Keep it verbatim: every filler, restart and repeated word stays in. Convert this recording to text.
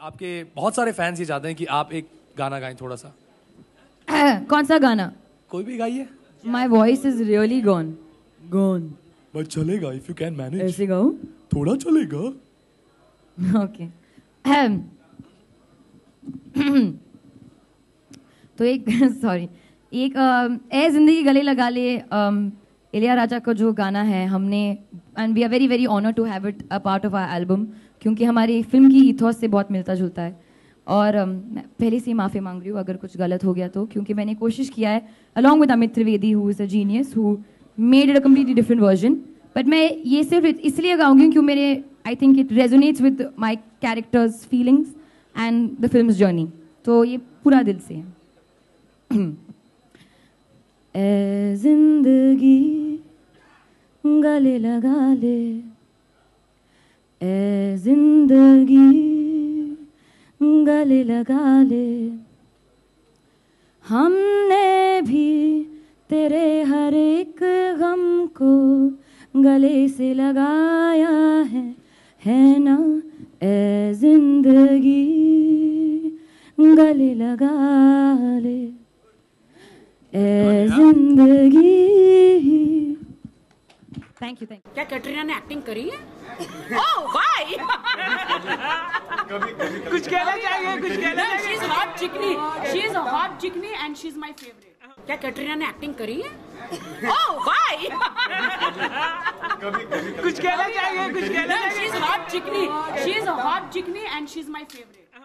आपके बहुत सारे फैंस ये चाहते हैं कि आप एक गाना गाएं थोड़ा सा। कौन सा गाना? कोई भी गाइए। My voice is really gone. Gone. But चलेगा if you can manage। ऐसे गाऊं? थोड़ा चलेगा। ओके। तो एक सॉरी एक ए जिंदगी गले लगा ले इलियाराजा का जो गाना है, हमने and we are very very honour to have it a part of our album, क्योंकि हमारी फिल्म की ईथॉस से बहुत मिलता जुलता है। और um, मैं पहले से ही माफ़ी मांग रही हूँ अगर कुछ गलत हो गया तो, क्योंकि मैंने कोशिश किया है along with Amit Trivedi who is a genius who made it a completely different version. But मैं ये सिर्फ इसलिए गाऊंगी क्योंकि मेरे I think it resonates with my character's feelings and the film's journey, तो ये पूरा दिल से है। ए जिंदगी गले लगा ले, ए जिंदगी गले लगा ले, हमने भी तेरे हर एक गम को गले से लगाया है, है ना? ए जिंदगी गले लगा ले, ए जिंदगी। Thank you thank you. क्या कैटरीना ने एक्टिंग करी है? Oh why? कुछ कहना चाहिए, कुछ कहना चाहिए। She is hot chikni, she is a hot chikni and she is my favourite. क्या कैटरीना ने एक्टिंग करी है? Oh why? कुछ कहना चाहिए, कुछ कहना चाहिए। She is hot chikni, she is a hot chikni and she is my favourite.